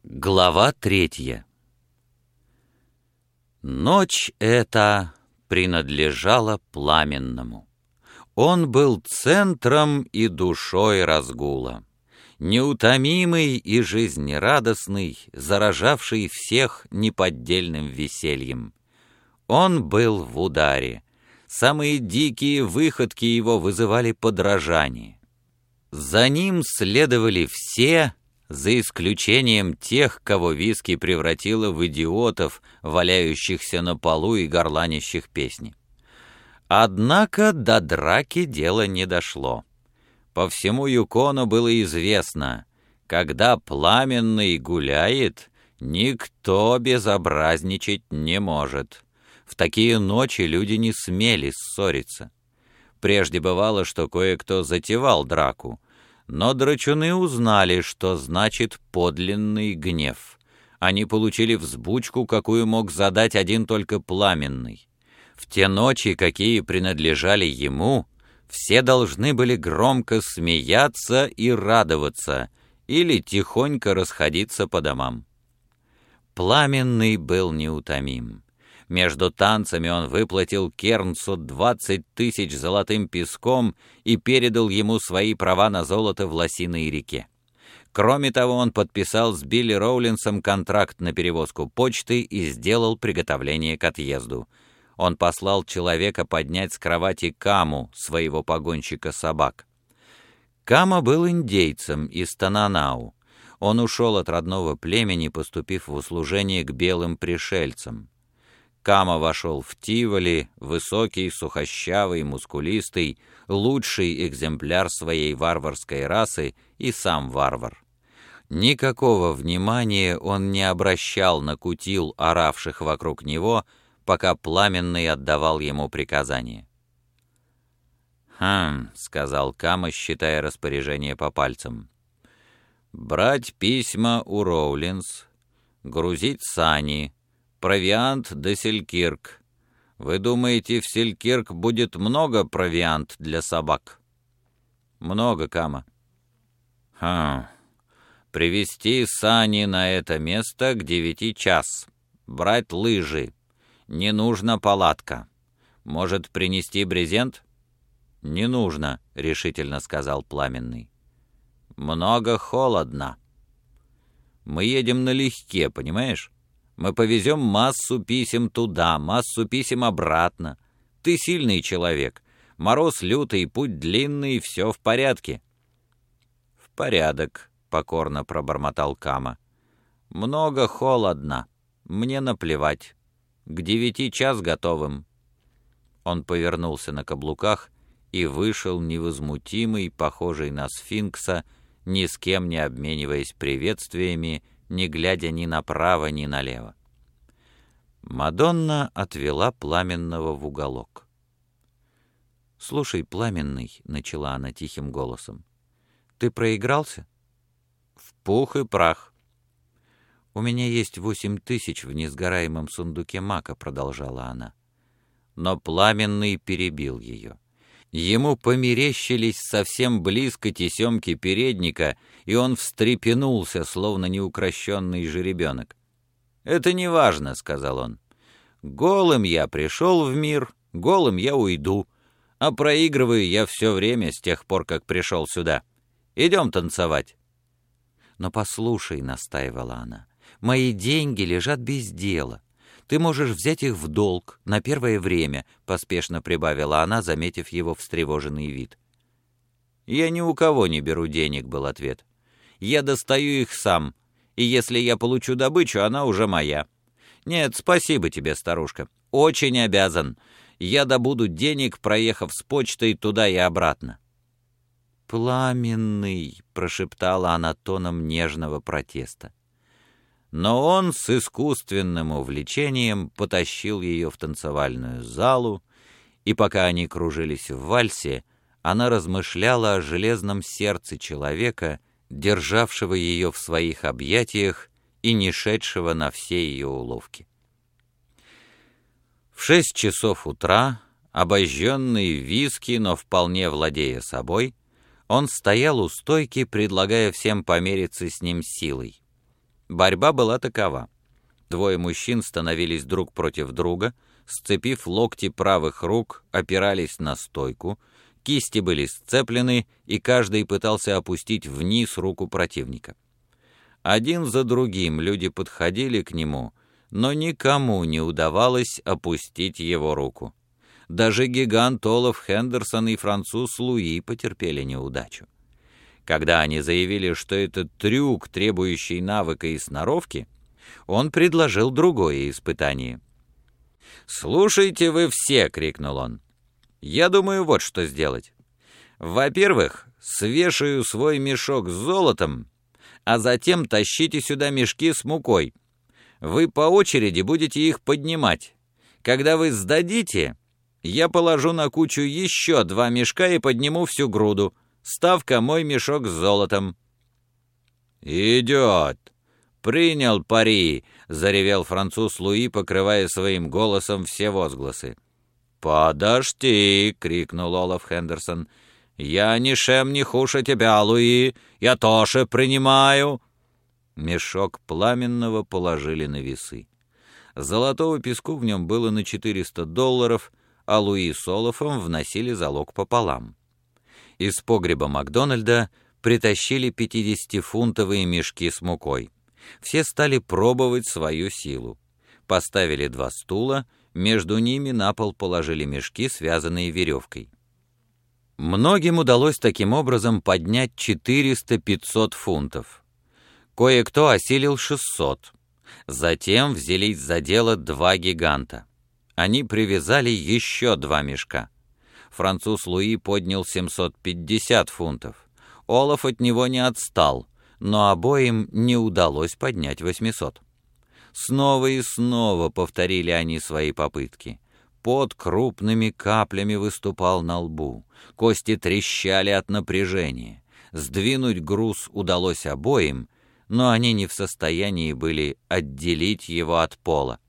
Глава 3. Ночь эта принадлежала Пламенному. Он был центром и душой разгула, неутомимый и жизнерадостный, заражавший всех неподдельным весельем. Он был в ударе. Самые дикие выходки его вызывали подражание. За ним следовали все, за исключением тех, кого виски превратило в идиотов, валяющихся на полу и горланящих песни. Однако до драки дело не дошло. По всему Юкону было известно, когда Пламенный гуляет, никто безобразничать не может. В такие ночи люди не смели ссориться. Прежде бывало, что кое-кто затевал драку, но драчуны узнали, что значит подлинный гнев. Они получили взбучку, какую мог задать один только Пламенный. В те ночи, какие принадлежали ему, все должны были громко смеяться и радоваться или тихонько расходиться по домам. Пламенный был неутомим. Между танцами он выплатил Кернсу 20 000 золотым песком и передал ему свои права на золото в Лосиной реке. Кроме того, он подписал с Билли Роулинсом контракт на перевозку почты и сделал приготовление к отъезду. Он послал человека поднять с кровати Каму, своего погонщика собак. Кама был индейцем из Тананау. Он ушел от родного племени, поступив в услужение к белым пришельцам. Кама вошел в Тиволи, высокий, сухощавый, мускулистый, лучший экземпляр своей варварской расы и сам варвар. Никакого внимания он не обращал на кутил, оравших вокруг него, пока Пламенный отдавал ему приказания. — сказал Кама, считая распоряжение по пальцам. «Брать письма у Роулинс, грузить сани, провиант до Селькирк. Вы думаете, в Селькирк будет много провиант для собак?» «Много, Кама». «Привезти сани на это место к 9 час. Брать лыжи. Не нужна палатка. Может, принести брезент?» «Не нужно», — решительно сказал Пламенный. «Много холодно. Мы едем налегке, понимаешь? Мы повезем массу писем туда, массу писем обратно. Ты сильный человек. Мороз лютый, путь длинный, все в порядке». «В порядок», — покорно пробормотал Кама. «Много холодно. Мне наплевать. К 9 час готовым». Он повернулся на каблуках и вышел невозмутимый, похожий на сфинкса, ни с кем не обмениваясь приветствиями, не глядя ни направо, ни налево. Мадонна отвела Пламенного в уголок. «Слушай, Пламенный», — начала она тихим голосом, — «ты проигрался?» «В пух и прах». «У меня есть 8 000 в несгораемом сундуке мака», — продолжала она. Но Пламенный перебил ее. Ему померещились совсем близко тесемки передника, и он встрепенулся, словно неукрощенный жеребенок. «Это не важно», — сказал он. «Голым я пришел в мир, голым я уйду, а проигрываю я все время с тех пор, как пришел сюда. Идем танцевать». «Но послушай», — настаивала она, — «мои деньги лежат без дела. Ты можешь взять их в долг на первое время», — поспешно прибавила она, заметив его встревоженный вид. «Я ни у кого не беру денег», — был ответ. «Я достаю их сам, и если я получу добычу, она уже моя. Нет, спасибо тебе, старушка, очень обязан. Я добуду денег, проехав с почтой туда и обратно». «Пламенный», — прошептала она тоном нежного протеста. Но он с искусственным увлечением потащил ее в танцевальную залу, и пока они кружились в вальсе, она размышляла о железном сердце человека, державшего ее в своих объятиях и не шедшего на все ее уловки. В 6 часов утра, обожженный виски, но вполне владея собой, он стоял у стойки, предлагая всем помериться с ним силой. Борьба была такова. Двое мужчин становились друг против друга, сцепив локти правых рук, опирались на стойку, кисти были сцеплены, и каждый пытался опустить вниз руку противника. Один за другим люди подходили к нему, но никому не удавалось опустить его руку. Даже гигант Олаф Хендерсон и француз Луи потерпели неудачу. Когда они заявили, что это трюк, требующий навыка и сноровки, он предложил другое испытание. «Слушайте вы все!» — крикнул он. «Я думаю, вот что сделать. Во-первых, свешаю свой мешок с золотом, а затем тащите сюда мешки с мукой. Вы по очереди будете их поднимать. Когда вы сдадите, я положу на кучу еще 2 мешка и подниму всю груду. Ставка — мой мешок с золотом». «Идет! Принял пари!» — заревел француз Луи, покрывая своим голосом все возгласы. «Подожди!» — крикнул Олаф Хендерсон. «Я ничем не хуже тебя, Луи! Я тоже принимаю!» Мешок Пламенного положили на весы. Золотого песку в нем было на $400, а Луи с Олафом вносили залог пополам. Из погреба Макдональда притащили 50-фунтовые мешки с мукой. Все стали пробовать свою силу. Поставили 2 стула, между ними на пол положили мешки, связанные веревкой. Многим удалось таким образом поднять 400-500 фунтов. Кое-кто осилил 600. Затем взялись за дело 2 гиганта. Они привязали еще 2 мешка. Француз Луи поднял 750 фунтов. Олаф от него не отстал, но обоим не удалось поднять 800. Снова и снова повторили они свои попытки. Пот крупными каплями выступал на лбу. Кости трещали от напряжения. Сдвинуть груз удалось обоим, но они не в состоянии были отделить его от пола.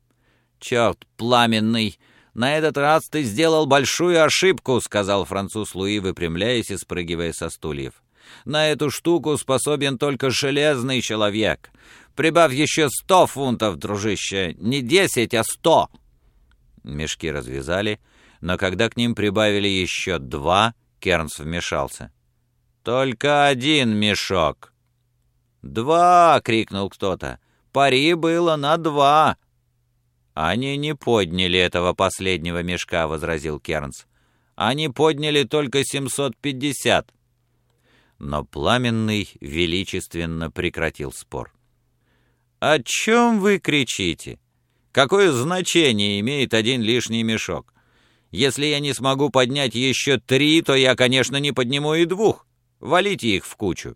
«Черт пламенный! На этот раз ты сделал большую ошибку», — сказал француз Луи, выпрямляясь и спрыгивая со стульев. «На эту штуку способен только железный человек. Прибавь еще 100 фунтов, дружище, не 10, а 100». Мешки развязали, но когда к ним прибавили еще 2, Кернс вмешался. «Только 1 мешок». «2!» — крикнул кто-то. «Пари было на 2!» «Они не подняли этого последнего мешка», — возразил Кернс. «Они подняли только 750». Но Пламенный величественно прекратил спор. «О чем вы кричите? Какое значение имеет 1 лишний мешок? Если я не смогу поднять еще 3, то я, конечно, не подниму и 2. Валите их в кучу».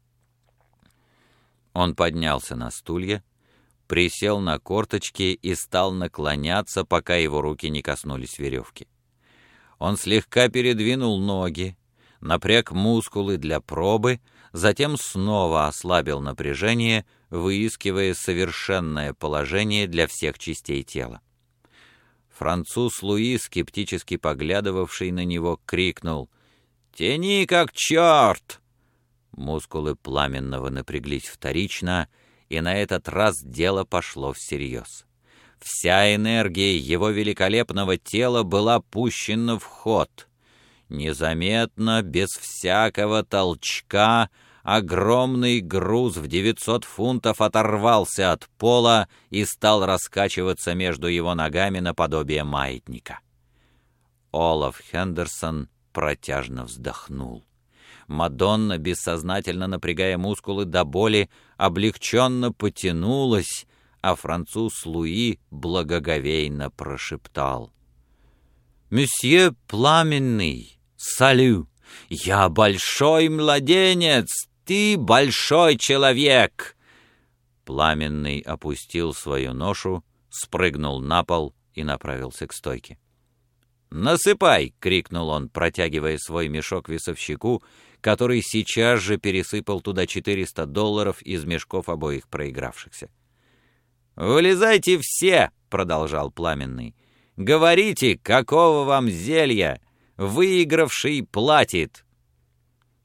Он поднялся на стулья, присел на корточки и стал наклоняться, пока его руки не коснулись веревки. Он слегка передвинул ноги, напряг мускулы для пробы, затем снова ослабил напряжение, выискивая совершенное положение для всех частей тела. Француз Луи, скептически поглядывавший на него, крикнул: «Тяни как черт!» Мускулы Пламенного напряглись вторично, и на этот раз дело пошло всерьез. Вся энергия его великолепного тела была пущена в ход. Незаметно, без всякого толчка, огромный груз в 900 фунтов оторвался от пола и стал раскачиваться между его ногами наподобие маятника. Олаф Хендерсон протяжно вздохнул. Мадонна, бессознательно напрягая мускулы до боли, облегченно потянулась, а француз Луи благоговейно прошептал: «Месье Пламенный, салю! Я большой младенец, ты большой человек!» Пламенный опустил свою ношу, спрыгнул на пол и направился к стойке. «Насыпай!» — крикнул он, протягивая свой мешок весовщику, который сейчас же пересыпал туда $400 из мешков обоих проигравшихся. «Вылезайте все!» — продолжал Пламенный. «Говорите, какого вам зелья? Выигравший платит!»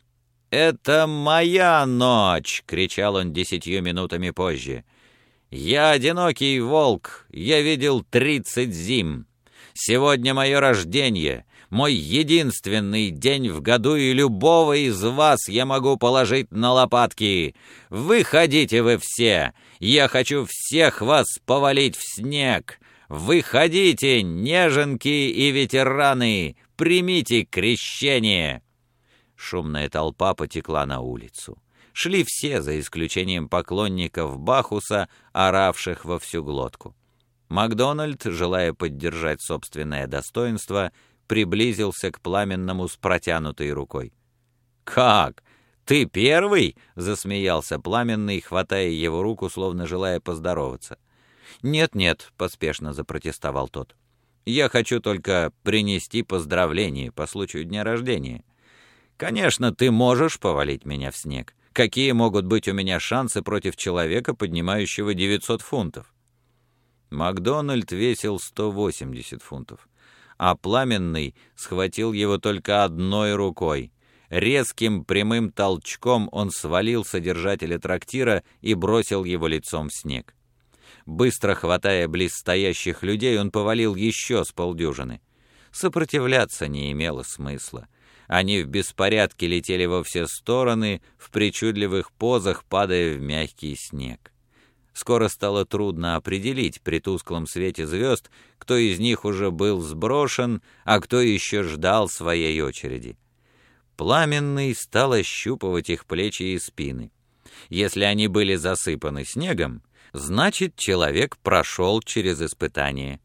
«Это моя ночь!» — кричал он 10 минутами позже. «Я одинокий волк, я видел 30 зим. Сегодня мое рождение, мой единственный день в году, и любого из вас я могу положить на лопатки. Выходите вы все, я хочу всех вас повалить в снег. Выходите, неженки и ветераны, примите крещение!» Шумная толпа потекла на улицу. Шли все, за исключением поклонников Бахуса, оравших во всю глотку. Макдональд, желая поддержать собственное достоинство, приблизился к Пламенному с протянутой рукой. «Как? Ты первый?» — засмеялся Пламенный, хватая его руку, словно желая поздороваться. «Нет-нет», — поспешно запротестовал тот. «Я хочу только принести поздравления по случаю дня рождения. Конечно, ты можешь повалить меня в снег. Какие могут быть у меня шансы против человека, поднимающего 900 фунтов?» Макдональд весил 180 фунтов, а Пламенный схватил его только одной рукой. Резким прямым толчком он свалил содержателя трактира и бросил его лицом в снег. Быстро хватая близ стоящих людей, он повалил еще с полдюжины. Сопротивляться не имело смысла. Они в беспорядке летели во все стороны, в причудливых позах падая в мягкий снег. Скоро стало трудно определить при тусклом свете звезд, кто из них уже был сброшен, а кто еще ждал своей очереди. Пламенный стал ощупывать их плечи и спины. Если они были засыпаны снегом, значит, человек прошел через испытание.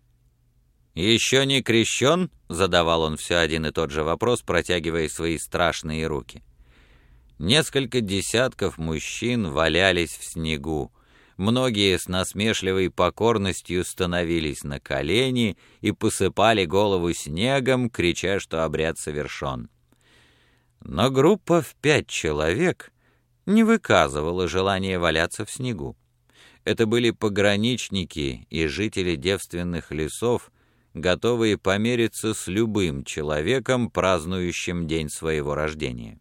«Еще не крещен?» — задавал он все один и тот же вопрос, протягивая свои страшные руки. Несколько десятков мужчин валялись в снегу. Многие с насмешливой покорностью становились на колени и посыпали голову снегом, крича, что обряд совершен. Но группа в 5 человек не выказывала желания валяться в снегу. Это были пограничники и жители девственных лесов, готовые помериться с любым человеком, празднующим день своего рождения.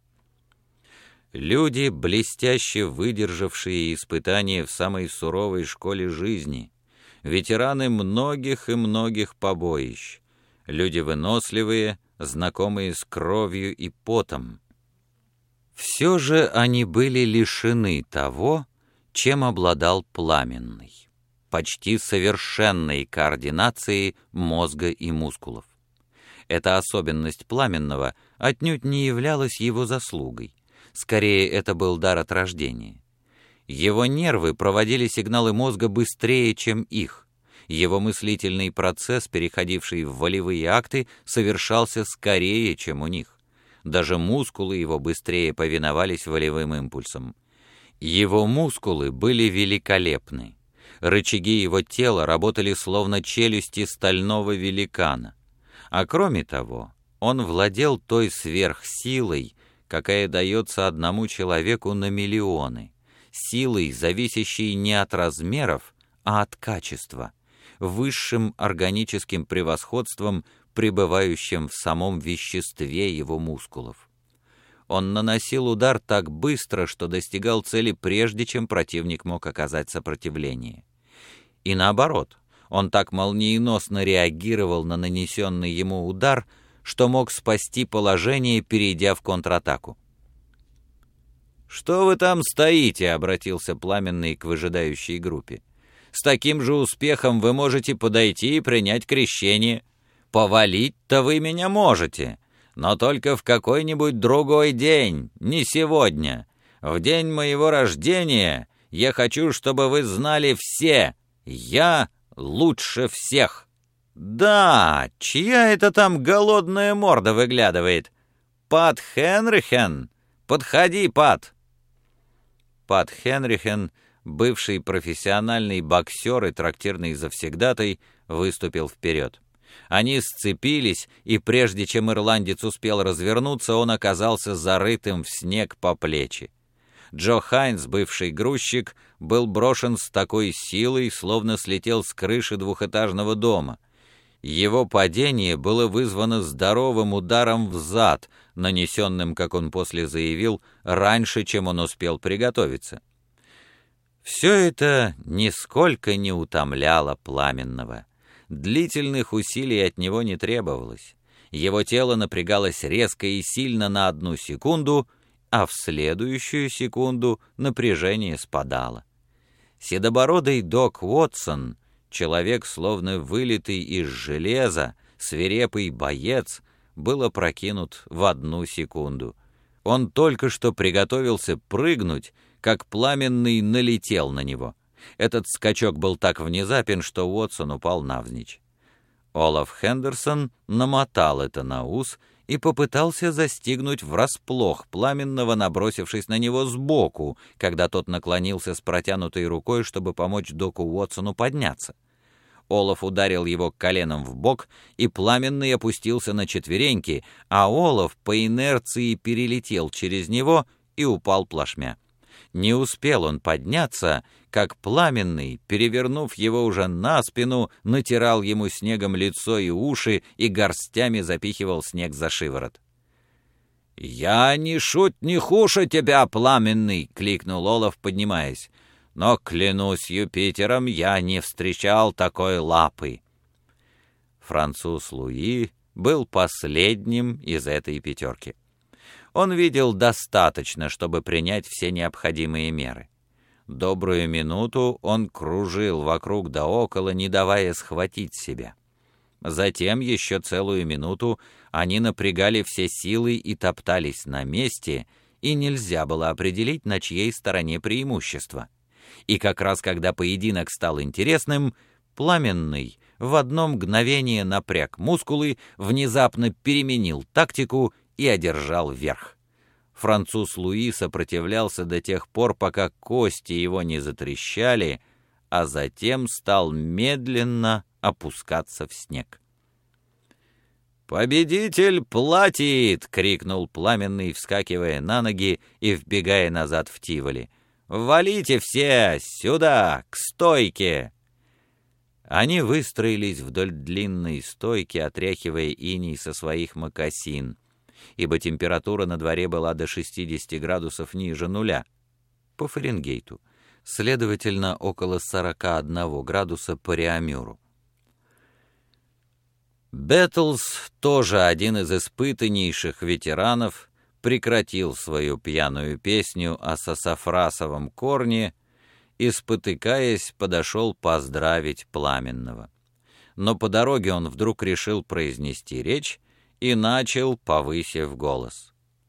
Люди, блестяще выдержавшие испытания в самой суровой школе жизни, ветераны многих и многих побоищ, люди выносливые, знакомые с кровью и потом. Все же они были лишены того, чем обладал Пламенный, почти совершенной координации мозга и мускулов. Эта особенность Пламенного отнюдь не являлась его заслугой. Скорее, это был дар от рождения. Его нервы проводили сигналы мозга быстрее, чем их. Его мыслительный процесс, переходивший в волевые акты, совершался скорее, чем у них. Даже мускулы его быстрее повиновались волевым импульсам. Его мускулы были великолепны. Рычаги его тела работали словно челюсти стального великана. А кроме того, он владел той сверхсилой, какая дается одному человеку на миллионы, силой, зависящей не от размеров, а от качества, высшим органическим превосходством, пребывающим в самом веществе его мускулов. Он наносил удар так быстро, что достигал цели прежде, чем противник мог оказать сопротивление. И наоборот, он так молниеносно реагировал на нанесенный ему удар, что мог спасти положение, перейдя в контратаку. «Что вы там стоите?» — обратился Пламенный к выжидающей группе. «С таким же успехом вы можете подойти и принять крещение. Повалить-то вы меня можете, но только в какой-нибудь другой день, не сегодня. В день моего рождения я хочу, чтобы вы знали все, я лучше всех». «Да, чья это там голодная морда выглядывает? Пат Хенрихен? Подходи, Пат!» Пат Хенрихен, бывший профессиональный боксер и трактирный завсегдатай, выступил вперед. Они сцепились, и прежде чем ирландец успел развернуться, он оказался зарытым в снег по плечи. Джо Хайнс, бывший грузчик, был брошен с такой силой, словно слетел с крыши двухэтажного дома. Его падение было вызвано здоровым ударом в зад, нанесенным, как он после заявил, раньше, чем он успел приготовиться. Все это нисколько не утомляло Пламенного. Длительных усилий от него не требовалось. Его тело напрягалось резко и сильно на 1 секунду, а в следующую секунду напряжение спадало. Седобородый док Уотсон, человек, словно вылитый из железа, свирепый боец, был опрокинут в 1 секунду. Он только что приготовился прыгнуть, как Пламенный налетел на него. Этот скачок был так внезапен, что Уотсон упал навзничь. Олаф Хендерсон намотал это на ус и попытался застигнуть врасплох Пламенного, набросившись на него сбоку, когда тот наклонился с протянутой рукой, чтобы помочь доку Уотсону подняться. Олаф ударил его коленом в бок, и Пламенный опустился на четвереньки, а Олаф по инерции перелетел через него и упал плашмя. Не успел он подняться, как Пламенный, перевернув его уже на спину, натирал ему снегом лицо и уши и горстями запихивал снег за шиворот. «Я ни шут, ни хуша тебя, Пламенный!» — кликнул Олаф, поднимаясь. «Но, клянусь Юпитером, я не встречал такой лапы». Француз Луи был последним из этой 5. Он видел достаточно, чтобы принять все необходимые меры. Добрую минуту он кружил вокруг да около, не давая схватить себя. Затем еще целую минуту они напрягали все силы и топтались на месте, и нельзя было определить, на чьей стороне преимущество. И как раз когда поединок стал интересным, Пламенный в 1 мгновение напряг мускулы, внезапно переменил тактику и одержал верх. Француз Луи сопротивлялся до тех пор, пока кости его не затрещали, а затем стал медленно опускаться в снег. «Победитель платит!» — крикнул Пламенный, вскакивая на ноги и вбегая назад в Тиволи. «Валите все! Сюда! К стойке!» Они выстроились вдоль длинной стойки, отряхивая иней со своих мокасин, ибо температура на дворе была до 60 градусов ниже нуля по Фаренгейту, следовательно, около 41 градуса по Реамюру. Беттлс, тоже один из испытаннейших ветеранов, прекратил свою пьяную песню о сасафрасовом корне и, спотыкаясь, подошел поздравить Пламенного. Но по дороге он вдруг решил произнести речь и начал, повысив голос.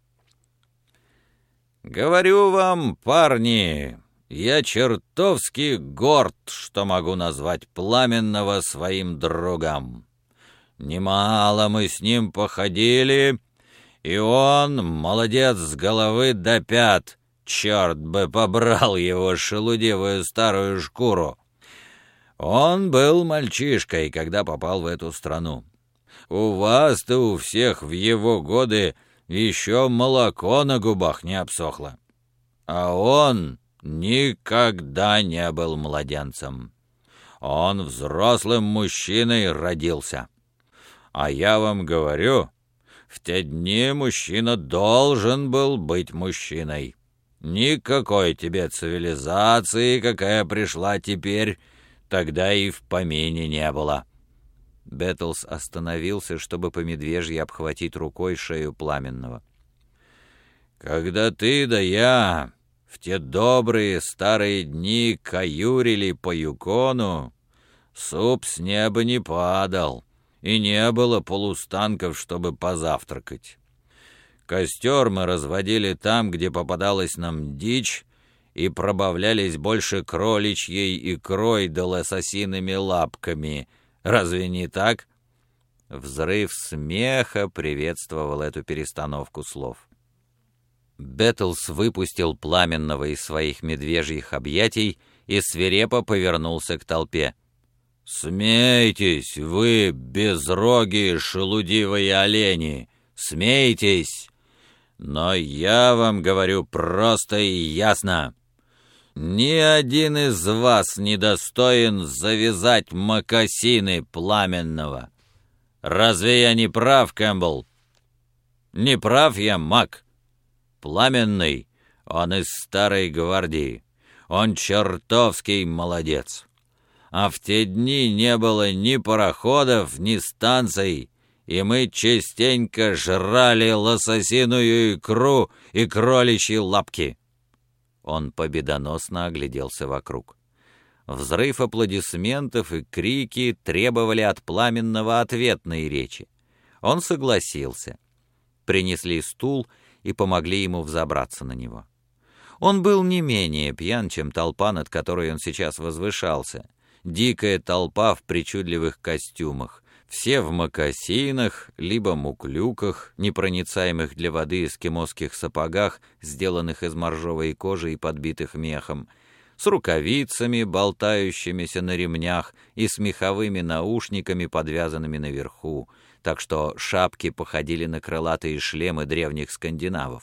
«Говорю вам, парни, я чертовски горд, что могу назвать Пламенного своим другом. Немало мы с ним походили, и он молодец с головы до пят. Черт бы побрал его шелудивую старую шкуру. Он был мальчишкой, когда попал в эту страну. У вас-то у всех в его годы еще молоко на губах не обсохло. А он никогда не был младенцем. Он взрослым мужчиной родился. А я вам говорю, в те дни мужчина должен был быть мужчиной. Никакой тебе цивилизации, какая пришла теперь, тогда и в помине не было». Беттлс остановился, чтобы по медвежьи обхватить рукой шею Пламенного. «Когда ты да я в те добрые старые дни каюрили по Юкону, суп с неба не падал, и не было полустанков, чтобы позавтракать. Костер мы разводили там, где попадалась нам дичь, и пробавлялись больше кроличьей икрой да лососиными лапками. Разве не так?» Взрыв смеха приветствовал эту перестановку слов. Беттлс выпустил Пламенного из своих медвежьих объятий и свирепо повернулся к толпе. «Смейтесь, вы, безрогие шелудивые олени! Смейтесь! Но я вам говорю просто и ясно. Ни один из вас не достоин завязать мокасины Пламенного. Разве я не прав, Кэмпбелл? Не прав я, Мак. Пламенный, он из старой гвардии. Он чертовский молодец. А в те дни не было ни пароходов, ни станций, и мы частенько жрали лососиную икру и кроличьи лапки». Он победоносно огляделся вокруг. Взрыв аплодисментов и крики требовали от Пламенного ответной речи. Он согласился. Принесли стул и помогли ему взобраться на него. Он был не менее пьян, чем толпа, над которой он сейчас возвышался. Дикая толпа в причудливых костюмах, все в мокасинах, либо муклюках, непроницаемых для воды эскимосских сапогах, сделанных из моржовой кожи и подбитых мехом, с рукавицами, болтающимися на ремнях, и с меховыми наушниками, подвязанными наверху, так что шапки походили на крылатые шлемы древних скандинавов.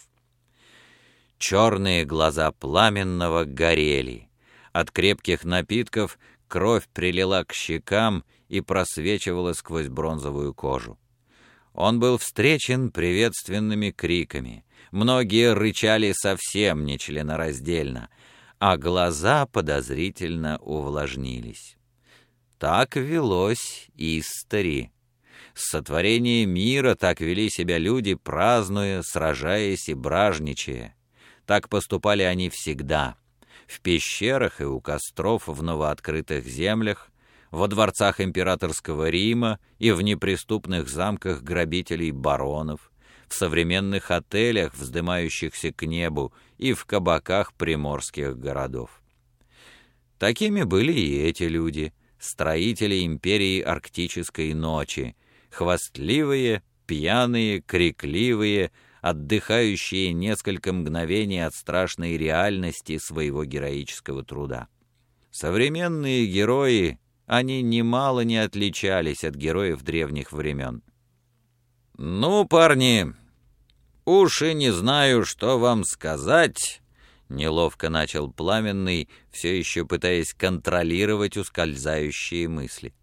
Черные глаза Пламенного горели. От крепких напитков кровь прилила к щекам и просвечивала сквозь бронзовую кожу. Он был встречен приветственными криками. Многие рычали совсем нечленораздельно, а глаза подозрительно увлажнились. Так велось истори. С сотворения мира так вели себя люди, празднуя, сражаясь и бражничая. Так поступали они всегда. В пещерах и у костров в новооткрытых землях, во дворцах императорского Рима и в неприступных замках грабителей-баронов, в современных отелях, вздымающихся к небу, и в кабаках приморских городов. Такими были и эти люди, строители империи арктической ночи, хвастливые, пьяные, крикливые, отдыхающие несколько мгновений от страшной реальности своего героического труда. Современные герои, они немало не отличались от героев древних времен. «Ну, парни, уж и не знаю, что вам сказать», — неловко начал Пламенный, все еще пытаясь контролировать ускользающие мысли.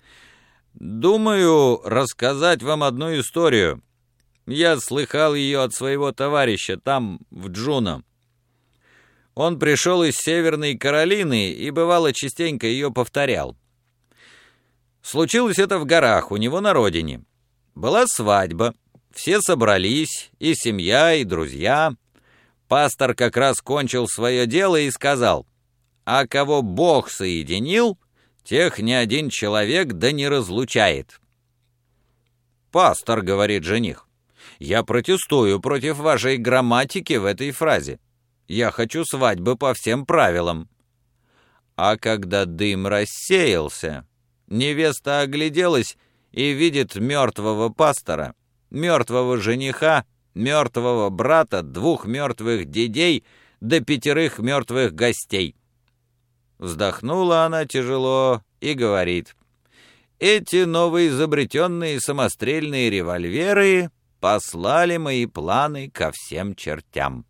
«Думаю рассказать вам одну историю. Я слыхал ее от своего товарища там, в Джуно. Он пришел из Северной Каролины и, бывало, частенько ее повторял. Случилось это в горах, у него на родине. Была свадьба, все собрались, и семья, и друзья. Пастор как раз кончил свое дело и сказал: «А кого Бог соединил, тех ни один человек да не разлучает». «Пастор, — говорит жених, — я протестую против вашей грамматики в этой фразе. Я хочу свадьбы по всем правилам». А когда дым рассеялся, невеста огляделась и видит мертвого пастора, мертвого жениха, мертвого брата, 2 мертвых дядей да 5 мертвых гостей. Вздохнула она тяжело и говорит: «Эти новоизобретенные самострельные револьверы послали мои планы ко всем чертям».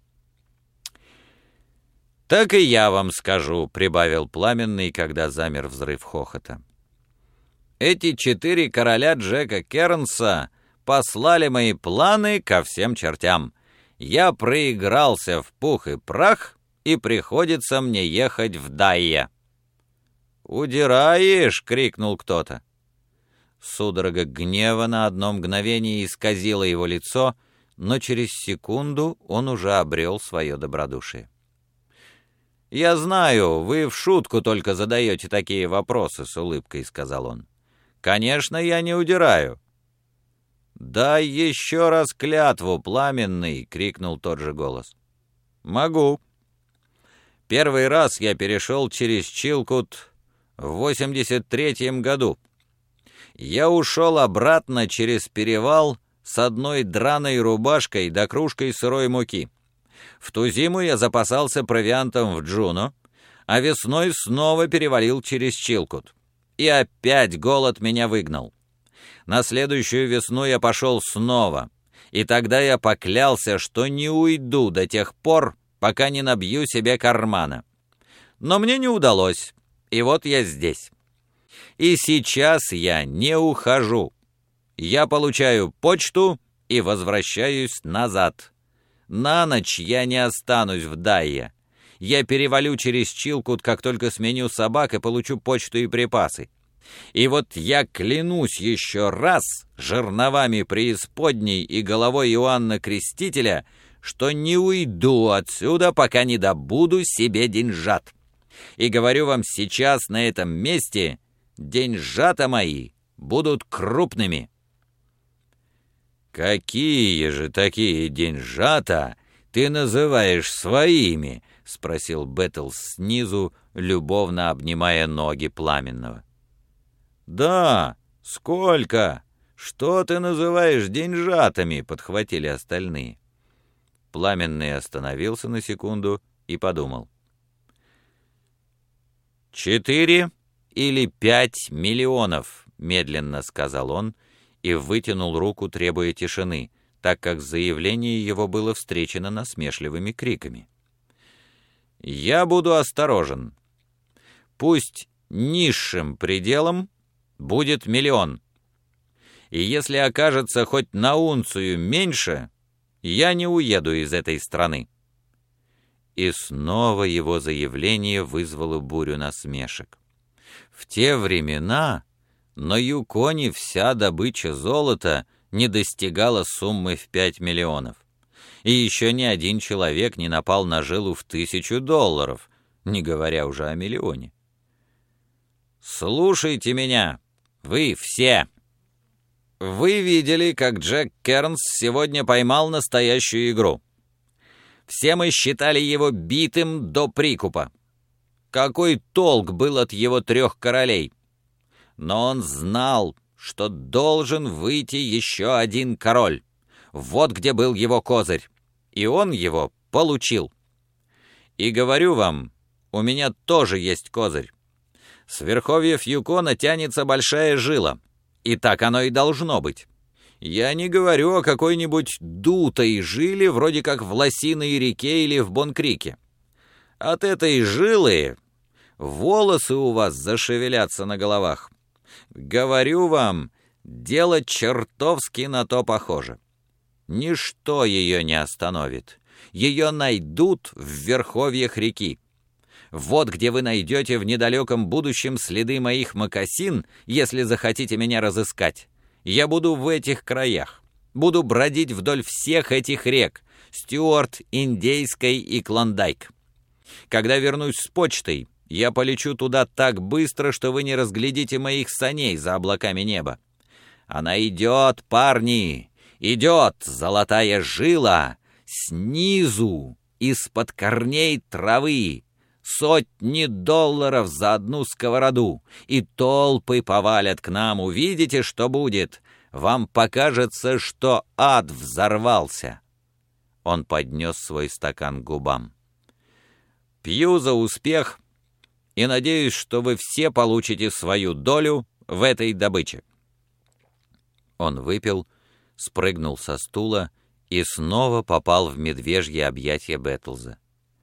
«Так и я вам скажу», — прибавил Пламенный, когда замер взрыв хохота. «Эти 4 короля Джека Кернса послали мои планы ко всем чертям. Я проигрался в пух и прах, и приходится мне ехать в Дайе». «Удираешь!» — крикнул кто-то. Судорога гнева на одно мгновение исказила его лицо, но через секунду он уже обрел свое добродушие. «Я знаю, вы в шутку только задаете такие вопросы», — с улыбкой сказал он. «Конечно, я не удираю». «Дай еще раз клятву, Пламенный!» — крикнул тот же голос. «Могу. Первый раз я перешел через Чилкут в 83-м году. Я ушел обратно через перевал с одной драной рубашкой да кружкой сырой муки. В ту зиму я запасался провиантом в Джуно, а весной снова перевалил через Чилкут. И опять голод меня выгнал. На следующую весну я пошел снова, и тогда я поклялся, что не уйду до тех пор, пока не набью себе кармана. Но мне не удалось, и вот я здесь. И сейчас я не ухожу. Я получаю почту и возвращаюсь назад. На ночь я не останусь в Дайе. Я перевалю через Чилкут, как только сменю собак и получу почту и припасы. И вот я клянусь еще раз жерновами преисподней и головой Иоанна Крестителя, что не уйду отсюда, пока не добуду себе деньжат. И говорю вам сейчас на этом месте, деньжата мои будут крупными». «Какие же такие деньжата ты называешь своими?» — спросил Бэтлс снизу, любовно обнимая ноги Пламенного. «Да, сколько? Что ты называешь деньжатами?» — подхватили остальные. Пламенный остановился на секунду и подумал. 4 или 5 миллионов, медленно сказал он и вытянул руку, требуя тишины, так как заявление его было встречено насмешливыми криками. «Я буду осторожен. Пусть низшим пределом будет 1 миллион. И если окажется хоть на унцию меньше, я не уеду из этой страны». И снова его заявление вызвало бурю насмешек. В те времена на Юконе вся добыча золота не достигала суммы в 5 миллионов. И еще ни один человек не напал на жилу в $1000, не говоря уже о миллионе. «Слушайте меня, вы все! Вы видели, как Джек Кернс сегодня поймал настоящую игру. Все мы считали его битым до прикупа. Какой толк был от его 3 королей? Но он знал, что должен выйти еще 1 король. Вот где был его козырь. И он его получил. И говорю вам, у меня тоже есть козырь. С верховьев Юкона тянется большая жила. И так оно и должно быть. Я не говорю о какой-нибудь дутой жиле, вроде как в Лосиной реке или в Бонкрике. От этой жилы волосы у вас зашевелятся на головах. Говорю вам, дело чертовски на то похоже. Ничто ее не остановит. Ее найдут в верховьях реки. Вот где вы найдете в недалеком будущем следы моих мокасин, если захотите меня разыскать. Я буду в этих краях. Буду бродить вдоль всех этих рек — Стюарт, Индейской и Клондайк. Когда вернусь с почтой, я полечу туда так быстро, что вы не разглядите моих саней за облаками неба. Она идет, парни, идет, золотая жила, снизу, из-под корней травы. Сотни $100 за одну сковороду, и толпы повалят к нам. Увидите, что будет. Вам покажется, что ад взорвался». Он поднес свой стакан к губам. «Пью за успех и надеюсь, что вы все получите свою долю в этой добыче». Он выпил, спрыгнул со стула и снова попал в медвежье объятия Бэтлза.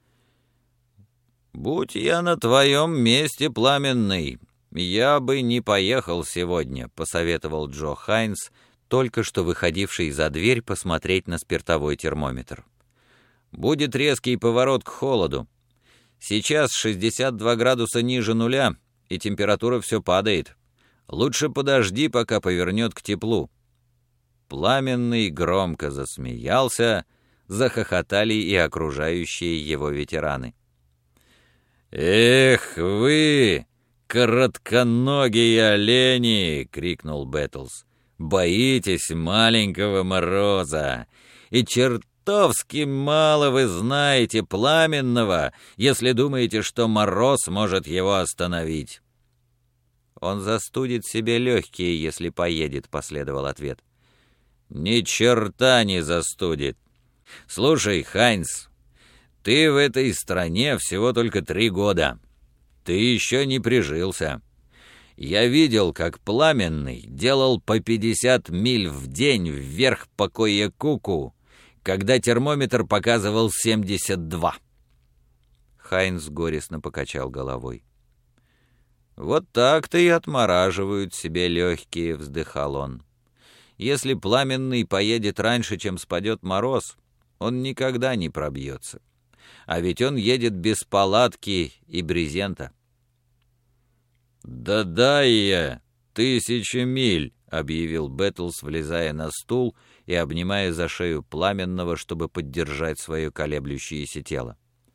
«Будь я на твоем месте, Пламенный, я бы не поехал сегодня», — посоветовал Джо Хайнс, только что выходивший за дверь посмотреть на спиртовой термометр. «Будет резкий поворот к холоду. Сейчас 62 градуса ниже нуля, и температура все падает. Лучше подожди, пока повернет к теплу». Пламенный громко засмеялся, захохотали и окружающие его ветераны. «Эх вы, коротконогие олени!» — крикнул Бэтлс. «Боитесь маленького мороза, и чертовски мало вы знаете Пламенного, если думаете, что мороз может его остановить». «Он застудит себе легкие, если поедет», — последовал ответ. «Ни черта не застудит. Слушай, Хайнс, ты в этой стране всего только 3 года. Ты еще не прижился. Я видел, как Пламенный делал по 50 миль в день вверх по Койякуку, когда термометр показывал 72. Хайнс горестно покачал головой. «Вот так-то и отмораживают себе легкие», — вздыхал он. Если Пламенный поедет раньше, чем спадет мороз, он никогда не пробьется. А ведь он едет без палатки и брезента. «Да дай я 1000 миль», — объявил Бэтлс, влезая на стул и обнимая за шею Пламенного, чтобы поддержать свое колеблющееся тело.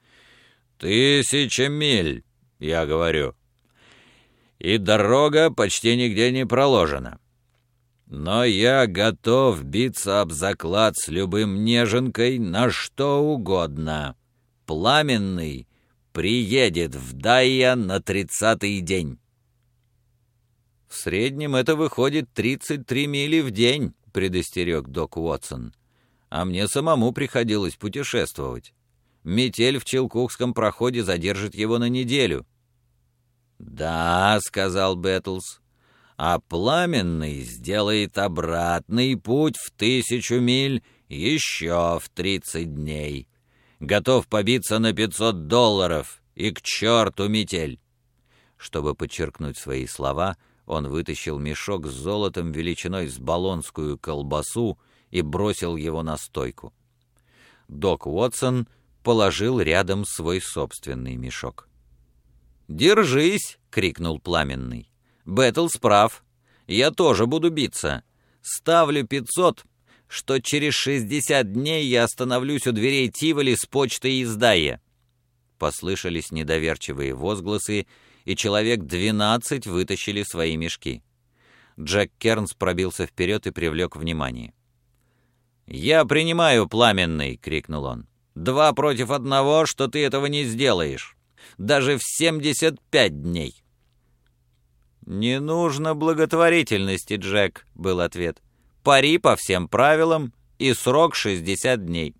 1000 миль, я говорю. И дорога почти нигде не проложена. Но я готов биться об заклад с любым неженкой на что угодно. Пламенный приедет в Дайя на 30-й день. В среднем это выходит 33 мили в день, предостерег док Уотсон. А мне самому приходилось путешествовать. Метель в Чилкукском проходе задержит его на неделю. «Да», — сказал Бэтлс, — «а Пламенный сделает обратный путь в 1000 миль еще в 30 дней. Готов побиться на $500, и к черту метель». Чтобы подчеркнуть свои слова, он вытащил мешок с золотом величиной с болонскую колбасу и бросил его на стойку. Док Уотсон положил рядом свой собственный мешок. «Держись!» — крикнул Пламенный. «Бэтлс прав. Я тоже буду биться. Ставлю 500, что через 60 дней я остановлюсь у дверей Тиволи с почтой из Дайя». Послышались недоверчивые возгласы, и человек 12 вытащили свои мешки. Джек Кернс пробился вперед и привлек внимание. «Я принимаю, Пламенный!» — крикнул он. 2 против 1, что ты этого не сделаешь. Даже в 75 дней. «Не нужно благотворительности, Джек», — был ответ. «Пари по всем правилам, и срок 60 дней».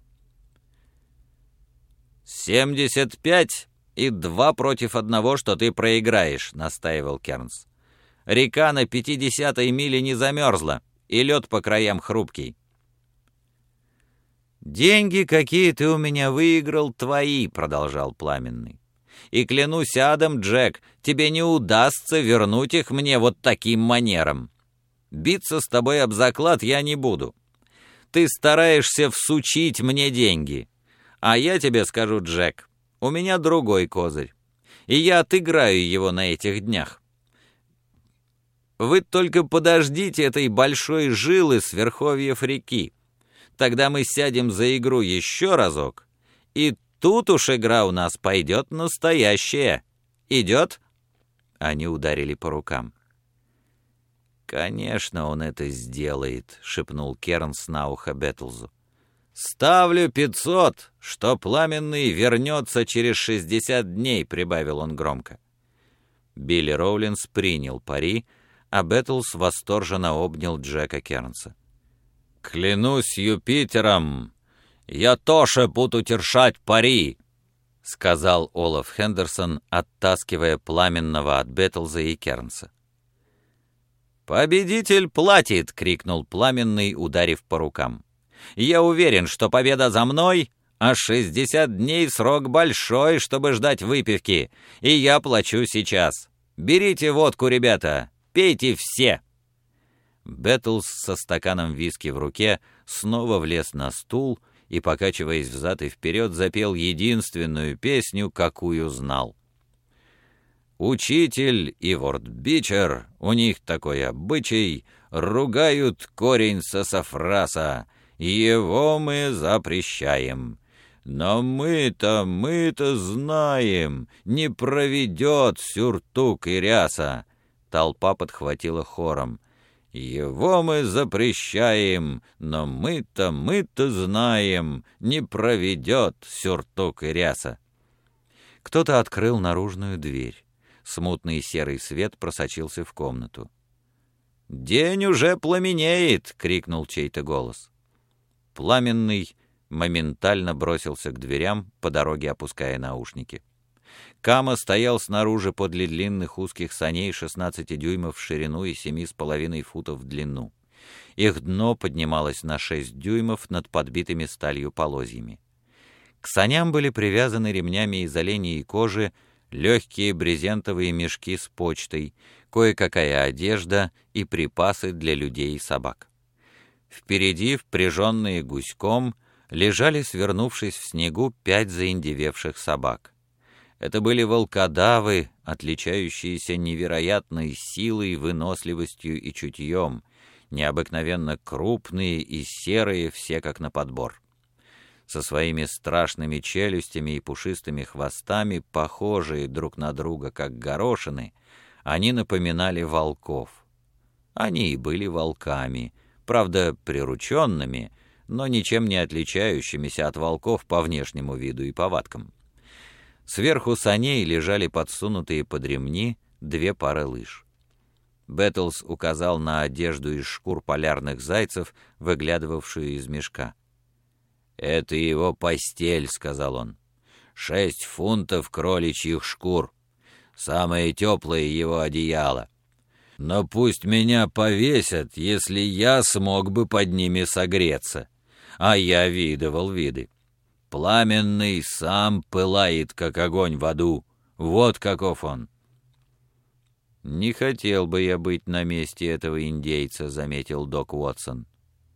75 и 2 против 1, что ты проиграешь», — настаивал Кернс. «Река на 50-й миле не замерзла, и лед по краям хрупкий». «Деньги, какие ты у меня выиграл, твои», — продолжал Пламенный. «И клянусь адом, Джек, тебе не удастся вернуть их мне вот таким манером. Биться с тобой об заклад я не буду. Ты стараешься всучить мне деньги. А я тебе скажу, Джек, у меня другой козырь, и я отыграю его на этих днях. Вы только подождите этой большой жилы с верховьев реки. Тогда мы сядем за игру еще разок, и тут уж игра у нас пойдет настоящая. Идет?» Они ударили по рукам. «Конечно, он это сделает», — шепнул Кернс на ухо Бэтлзу. «Ставлю 500, что Пламенный вернется через 60 дней», — прибавил он громко. Билли Роулинс принял пари, а Бэтлз восторженно обнял Джека Кернса. «Клянусь Юпитером, я тоже буду держать пари», — сказал Олаф Хендерсон, оттаскивая Пламенного от Бэтлза и Кернса. «Победитель платит!» — крикнул Пламенный, ударив по рукам. «Я уверен, что победа за мной, а 60 дней срок большой, чтобы ждать выпивки, и я плачу сейчас. Берите водку, ребята, пейте все!» Бэтлс со стаканом виски в руке снова влез на стул и, покачиваясь взад и вперед, запел единственную песню, какую знал. «Учитель и вордбичер, у них такой обычай, ругают корень сасафраса, его мы запрещаем. Но мы-то знаем, не проведет сюртук и ряса». Толпа подхватила хором. «Его мы запрещаем, но мы-то знаем, не проведет сюртук и ряса». Кто-то открыл наружную дверь. Смутный серый свет просочился в комнату. «День уже пламенеет!» — крикнул чей-то голос. Пламенный моментально бросился к дверям, по дороге опуская наушники. Кама стоял снаружи подле длинных узких саней 16 дюймов в ширину и 7,5 футов в длину. Их дно поднималось на 6 дюймов над подбитыми сталью полозьями. К саням были привязаны ремнями из оленей кожи легкие брезентовые мешки с почтой, кое-какая одежда и припасы для людей и собак. Впереди, впряженные гуськом, лежали, свернувшись в снегу, 5 заиндевевших собак. Это были волкодавы, отличающиеся невероятной силой, выносливостью и чутьем, необыкновенно крупные и серые, все как на подбор. Со своими страшными челюстями и пушистыми хвостами, похожие друг на друга, как горошины, они напоминали волков. Они и были волками, правда, прирученными, но ничем не отличающимися от волков по внешнему виду и повадкам. Сверху саней лежали подсунутые под ремни 2 пары лыж. Бэтлс указал на одежду из шкур полярных зайцев, выглядывавшую из мешка. «Это его постель», — сказал он. 6 фунтов кроличьих шкур. Самое теплое его одеяло. Но пусть меня повесят, если я смог бы под ними согреться. А я видывал виды. Пламенный сам пылает, как огонь в аду. Вот каков он». «Не хотел бы я быть на месте этого индейца», — заметил док Уотсон.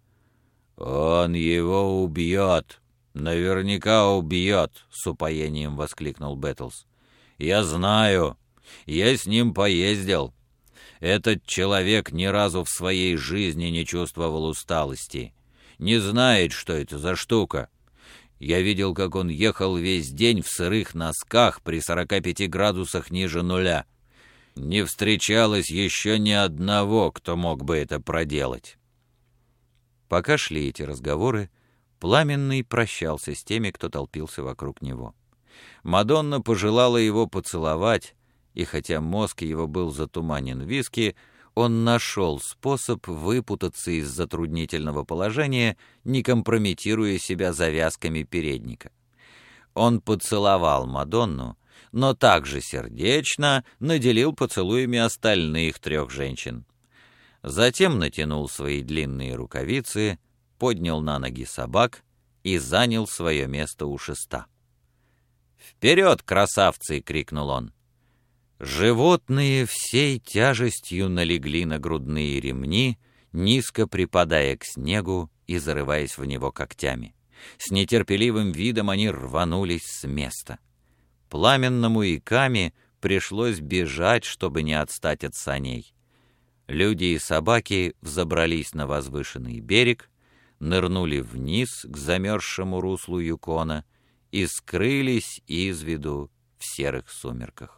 «Он его убьет, наверняка убьет», — с упоением воскликнул Бэтлс. «Я знаю, я с ним поездил. Этот человек ни разу в своей жизни не чувствовал усталости, не знает, что это за штука. Я видел, как он ехал весь день в сырых носках при 45 градусах ниже нуля. Не встречалось еще ни одного, кто мог бы это проделать». Пока шли эти разговоры, Пламенный прощался с теми, кто толпился вокруг него. Мадонна пожелала его поцеловать, и хотя мозг его был затуманен виски, он нашел способ выпутаться из затруднительного положения, не компрометируя себя завязками передника. Он поцеловал Мадонну, но также сердечно наделил поцелуями остальных 3 женщин. Затем натянул свои длинные рукавицы, поднял на ноги собак и занял свое место у шеста. «Вперед, красавцы!» — крикнул он. Животные всей тяжестью налегли на грудные ремни, низко припадая к снегу и зарываясь в него когтями. С нетерпеливым видом они рванулись с места. Пламенному и Каме пришлось бежать, чтобы не отстать от саней. Люди и собаки взобрались на возвышенный берег, нырнули вниз к замерзшему руслу Юкона и скрылись из виду в серых сумерках.